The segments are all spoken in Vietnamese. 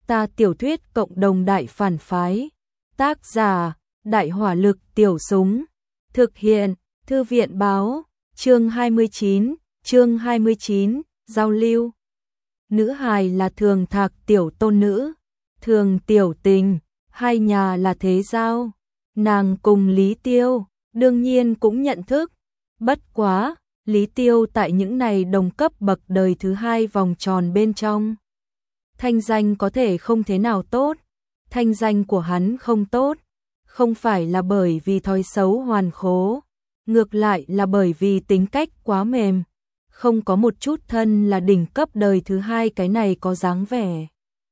Ta tiểu thuyết cộng đồng đại phản phái. Tác giả, Đại hỏa lực tiểu súng. Thực hiện, Thư viện báo, chương 29, giao lưu. Nữ hài là Thường Thạc tiểu tôn nữ, Thường Tiểu Tình, hai nhà là thế giao. Nàng cùng Lý Tiêu, đương nhiên cũng nhận thức. Bất quá, Lý Tiêu tại những này đồng cấp bậc đời thứ hai vòng tròn bên trong. Thanh danh có thể không thế nào tốt. Thanh danh của hắn không tốt, không phải là bởi vì thói xấu hoàn khố, ngược lại là bởi vì tính cách quá mềm, không có một chút thân là đỉnh cấp đời thứ hai cái này có dáng vẻ.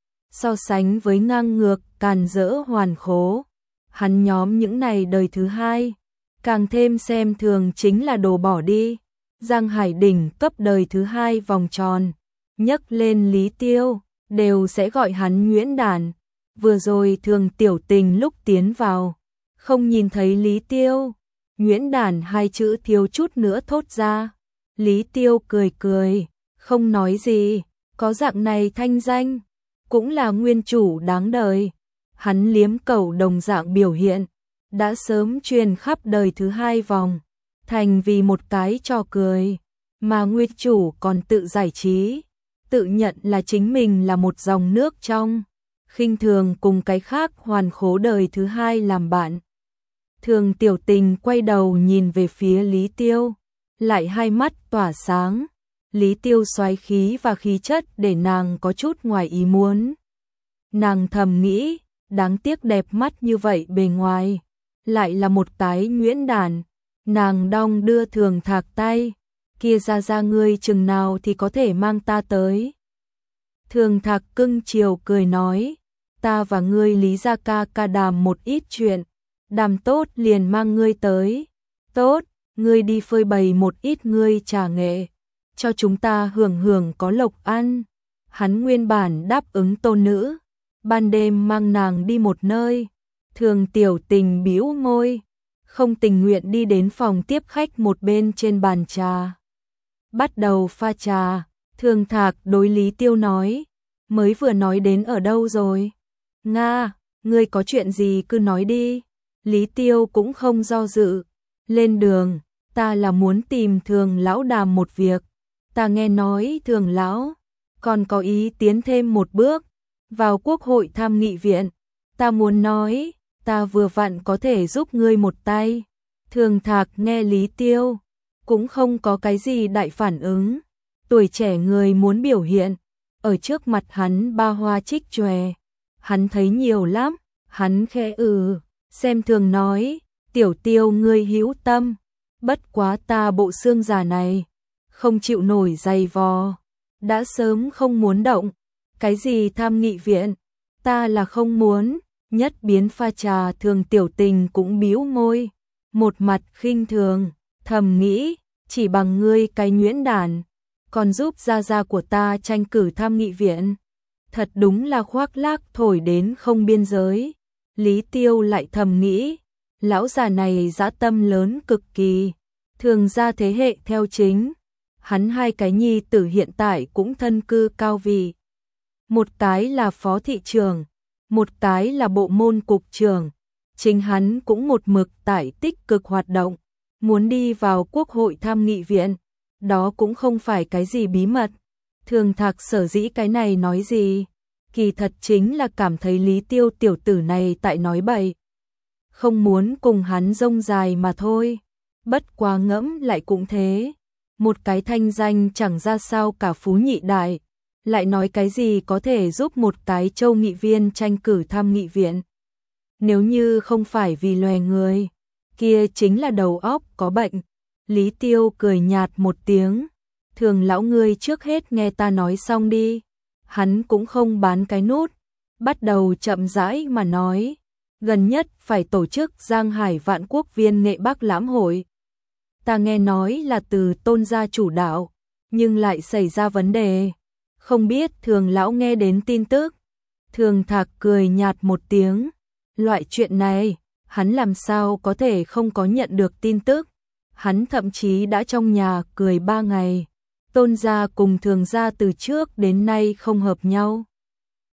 So sánh với ngang ngược, càn rỡ hoàn khố, hắn nhóm những này đời thứ hai, càng thêm xem thường chính là đồ bỏ đi. Giang Hải đỉnh cấp đời thứ hai vòng tròn, nhấc lên Lý Tiêu, đều sẽ gọi hắn nhuyễn đản. Vừa rồi Thường Tiểu Tình lúc tiến vào, không nhìn thấy Lý Tiêu, nhuyễn đản hai chữ thiếu chút nữa thốt ra. Lý Tiêu cười cười, không nói gì, có dạng này thanh danh, cũng là nguyên chủ đáng đời. Hắn liếm cầu đồng dạng biểu hiện, đã sớm truyền khắp đời thứ hai vòng, thành vì một cái trò cười, mà nguyên chủ còn tự giải trí, tự nhận là chính mình là một dòng nước trong, khinh thường cùng cái khác hoàn khố đời thứ hai làm bạn. Thường Tiểu Tình quay đầu nhìn về phía Lý Tiêu, lại hai mắt tỏa sáng. Lý Tiêu xoáy khí và khí chất để nàng có chút ngoài ý muốn. Nàng thầm nghĩ, đáng tiếc đẹp mắt như vậy bề ngoài, lại là một cái nhuyễn đản. Nàng đong đưa Thường Thạc tay, kia ra ngươi chừng nào thì có thể mang ta tới. Thường Thạc cưng chiều cười nói, ta và ngươi Lý gia ca đàm một ít chuyện, đàm tốt liền mang ngươi tới. Tốt, ngươi đi phơi bày một ít ngươi trà nghệ, cho chúng ta hưởng có lộc ăn. Hắn nguyên bản đáp ứng tôn nữ, ban đêm mang nàng đi một nơi. Thường Tiểu Tình bĩu môi, không tình nguyện đi đến phòng tiếp khách một bên trên bàn trà. Bắt đầu pha trà, Thường Thạc đối Lý Tiêu nói, mới vừa nói đến ở đâu rồi? Nga, ngươi có chuyện gì cứ nói đi. Lý Tiêu cũng không do dự, lên đường, ta là muốn tìm Thường lão đàm một việc. Ta nghe nói Thường lão còn có ý tiến thêm một bước, vào Quốc hội tham nghị viện. Ta muốn nói, ta vừa vặn có thể giúp ngươi một tay. Thường Thạc nghe Lý Tiêu, cũng không có cái gì đại phản ứng. Tuổi trẻ người muốn biểu hiện, ở trước mặt hắn ba hoa trích chòe. Hắn thấy nhiều lắm, hắn khẽ xem thường nói, Tiểu Tiêu ngươi hữu tâm, bất quá ta bộ xương già này, không chịu nổi dày vò, đã sớm không muốn động. Cái gì tham nghị viện, ta là không muốn. Nhất biến pha trà Thường Tiểu Tình cũng bĩu môi, một mặt khinh thường, thầm nghĩ, chỉ bằng ngươi cái nhuyễn đản, còn giúp gia của ta tranh cử tham nghị viện. Thật đúng là khoác lác thổi đến không biên giới. Lý Tiêu lại thầm nghĩ, lão già này dã tâm lớn cực kỳ, Thường gia thế hệ theo chính. Hắn hai cái nhi tử hiện tại cũng thân cư cao vị. Một cái là phó thị trưởng, một cái là bộ môn cục trưởng. Chính hắn cũng một mực tại tích cực hoạt động, muốn đi vào Quốc hội tham nghị viện, đó cũng không phải cái gì bí mật. Thường Thạc sở dĩ cái này nói gì, kỳ thật chính là cảm thấy Lý Tiêu tiểu tử này tại nói bậy, không muốn cùng hắn rông dài mà thôi. Bất quá ngẫm lại cũng thế, một cái thanh danh chẳng ra sao cả phú nhị đại, lại nói cái gì có thể giúp một cái châu nghị viên tranh cử tham nghị viện. Nếu như không phải vì loè người, kia chính là đầu óc có bệnh. Lý Tiêu cười nhạt một tiếng, Thường lão ngươi trước hết nghe ta nói xong đi. Hắn cũng không bán cái nút, bắt đầu chậm rãi mà nói, gần nhất phải tổ chức Giang Hải Vạn Quốc Viên Nghệ Bắc Lãm Hội. Ta nghe nói là từ Tôn gia chủ đạo, nhưng lại xảy ra vấn đề. Không biết Thường lão nghe đến tin tức. Thường Thạc cười nhạt một tiếng, loại chuyện này, hắn làm sao có thể không có nhận được tin tức. Hắn thậm chí đã trong nhà cười 3 ngày. Tôn gia cùng Thường gia từ trước đến nay không hợp nhau.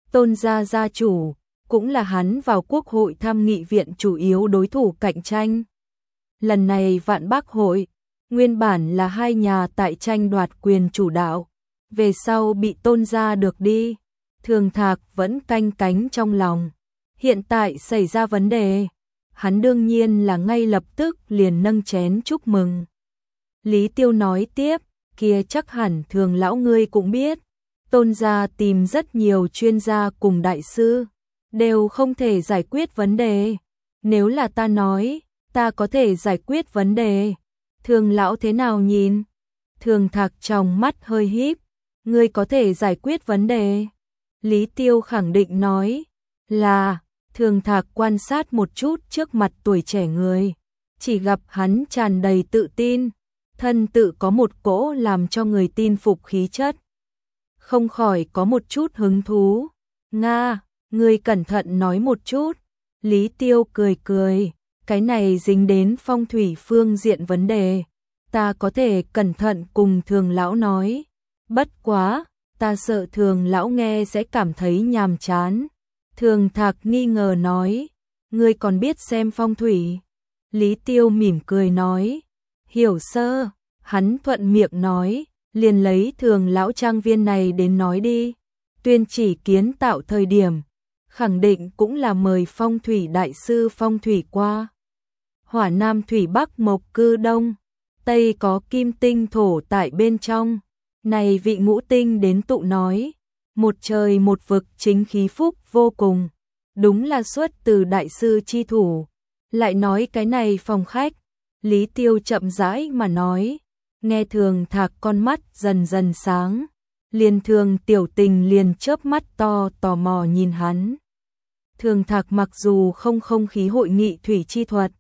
Tôn gia gia chủ, cũng là hắn vào Quốc hội tham nghị viện chủ yếu đối thủ cạnh tranh. Lần này Vạn Bác hội, nguyên bản là hai nhà tại tranh đoạt quyền chủ đạo, về sau bị Tôn gia được đi. Thường Thạc vẫn canh cánh trong lòng, hiện tại xảy ra vấn đề, hắn đương nhiên là ngay lập tức liền nâng chén chúc mừng. Lý Tiêu nói tiếp, kia chắc hẳn Thường lão ngươi cũng biết, Tôn gia tìm rất nhiều chuyên gia cùng đại sư, đều không thể giải quyết vấn đề. Nếu là ta nói, ta có thể giải quyết vấn đề. Thường lão thế nào nhìn? Thường Thạc trong mắt hơi híp, ngươi có thể giải quyết vấn đề. Lý Tiêu khẳng định nói, là, Thường Thạc quan sát một chút trước mặt tuổi trẻ người, chỉ gặp hắn tràn đầy tự tin, thân tự có một cỗ làm cho người tin phục khí chất. Không khỏi có một chút hứng thú. Nga, ngươi cẩn thận nói một chút. Lý Tiêu cười cười, cái này dính đến phong thủy phương diện vấn đề. Ta có thể cẩn thận cùng Thường lão nói. Bất quá, ta sợ Thường lão nghe sẽ cảm thấy nhàm chán. Thường Thạc nghi ngờ nói, ngươi còn biết xem phong thủy. Lý Tiêu mỉm cười nói, hiểu sơ. Hắn thuận miệng nói, liền lấy Thường lão trang viên này đến nói đi. Tuyên chỉ kiến tạo thời điểm, khẳng định cũng là mời phong thủy đại sư phong thủy qua. Hỏa Nam thủy Bắc mộc cư Đông, Tây có kim tinh thổ tại bên trong. Này vị ngũ tinh đến tụ nói, một trời một vực chính khí phúc vô cùng. Đúng là xuất từ đại sư chi thủ. Lại nói cái này phòng khách, Lý Tiêu chậm rãi mà nói, nghe Thường Thạc con mắt dần dần sáng, liền Thường Tiểu Tình liền chớp mắt to tò mò nhìn hắn. Thường Thạc mặc dù không khí hội nghị thủy chi thuật,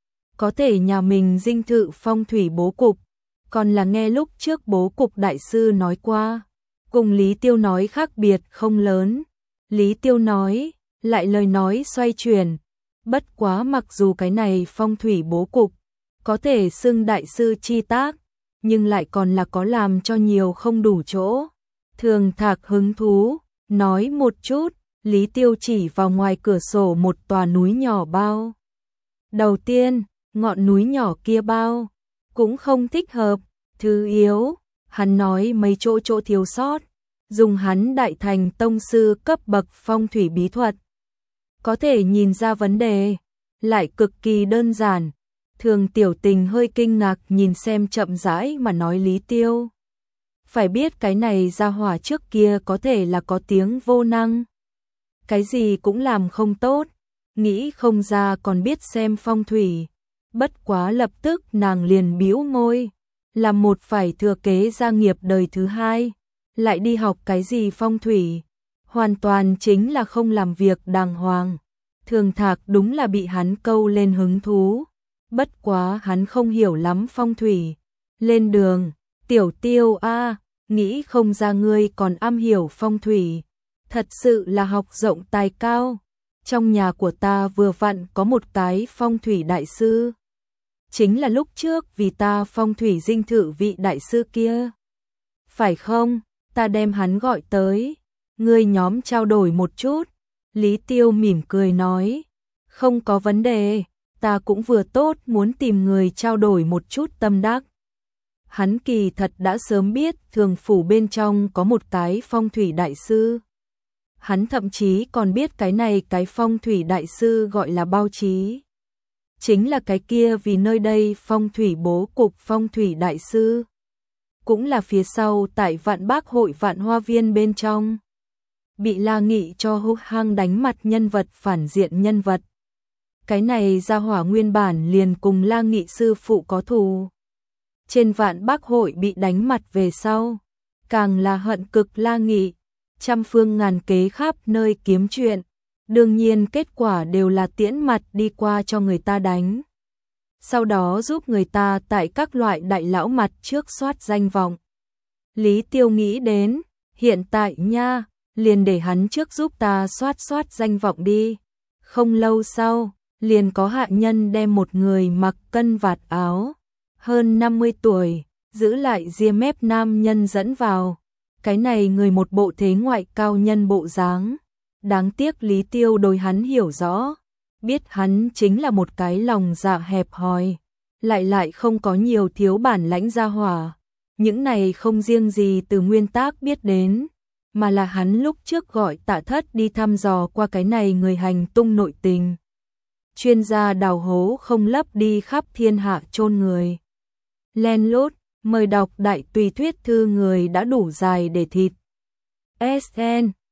có thể nhà mình dinh thự phong thủy bố cục, còn là nghe lúc trước bố cục đại sư nói qua, cùng Lý Tiêu nói khác biệt không lớn. Lý Tiêu nói, lại lời nói xoay chuyển, bất quá mặc dù cái này phong thủy bố cục có thể xưng đại sư chi tác, nhưng lại còn là có làm cho nhiều không đủ chỗ. Thường Thạc hứng thú, nói một chút. Lý Tiêu chỉ vào ngoài cửa sổ một tòa núi nhỏ bao. Đầu tiên, ngọn núi nhỏ kia bao, cũng không thích hợp, thứ yếu, hắn nói mấy chỗ thiếu sót, dùng hắn đại thành tông sư cấp bậc phong thủy bí thuật. Có thể nhìn ra vấn đề, lại cực kỳ đơn giản. Thường Tiểu Tình hơi kinh ngạc nhìn xem chậm rãi mà nói Lý Tiêu. Phải biết cái này ra hỏa trước kia có thể là có tiếng vô năng. Cái gì cũng làm không tốt, nghĩ không ra còn biết xem phong thủy. Bất quá lập tức nàng liền bĩu môi, là một phải thừa kế gia nghiệp đời thứ hai, lại đi học cái gì phong thủy, hoàn toàn chính là không làm việc đàng hoàng. Thường Thạc đúng là bị hắn câu lên hứng thú, bất quá hắn không hiểu lắm phong thủy. Lên đường, Tiểu Tiêu a, nghĩ không ra ngươi còn am hiểu phong thủy. Thật sự là học rộng tài cao. Trong nhà của ta vừa vặn có một cái phong thủy đại sư. Chính là lúc trước vì ta phong thủy dinh thự vị đại sư kia. Phải không? Ta đem hắn gọi tới. Ngươi nhóm trao đổi một chút. Lý Tiêu mỉm cười nói. Không có vấn đề. Ta cũng vừa tốt muốn tìm người trao đổi một chút tâm đắc. Hắn kỳ thật đã sớm biết Thường phủ bên trong có một cái phong thủy đại sư. Hắn thậm chí còn biết cái này cái phong thủy đại sư gọi là Bao Chí. Chính là cái kia vì nơi đây phong thủy bố cục phong thủy đại sư. Cũng là phía sau tại Vạn Bác hội Vạn Hoa viên bên trong. Bị La Nghị cho hung hăng đánh mặt nhân vật phản diện nhân vật. Cái này ra hỏa nguyên bản liền cùng La Nghị sư phụ có thù. Trên Vạn Bác hội bị đánh mặt về sau, càng là hận cực La Nghị. Trăm phương ngàn kế khắp nơi kiếm chuyện, đương nhiên kết quả đều là tiễn mặt đi qua cho người ta đánh. Sau đó giúp người ta tại các loại đại lão mặt trước soát danh vọng. Lý Tiêu nghĩ đến, hiện tại nha, liền để hắn trước giúp ta soát danh vọng đi. Không lâu sau, liền có hạ nhân đem một người mặc cân vạt áo, hơn 50 tuổi, giữ lại ria mép nam nhân dẫn vào. Cái này người một bộ thế ngoại cao nhân bộ dáng, Đáng tiếc Lý Tiêu đối hắn hiểu rõ, biết hắn chính là một cái lòng dạ hẹp hòi, lại không có nhiều thiếu bản lãnh gia hỏa. Những này không riêng gì từ nguyên tác biết đến, mà là hắn lúc trước gọi Tạ Thất đi thăm dò qua cái này người hành tung nội tình. Chuyên gia đào hố không lấp đi khắp thiên hạ chôn người. Len lút, mời đọc đại tùy thuyết thư người đã đủ dài để thịt. SN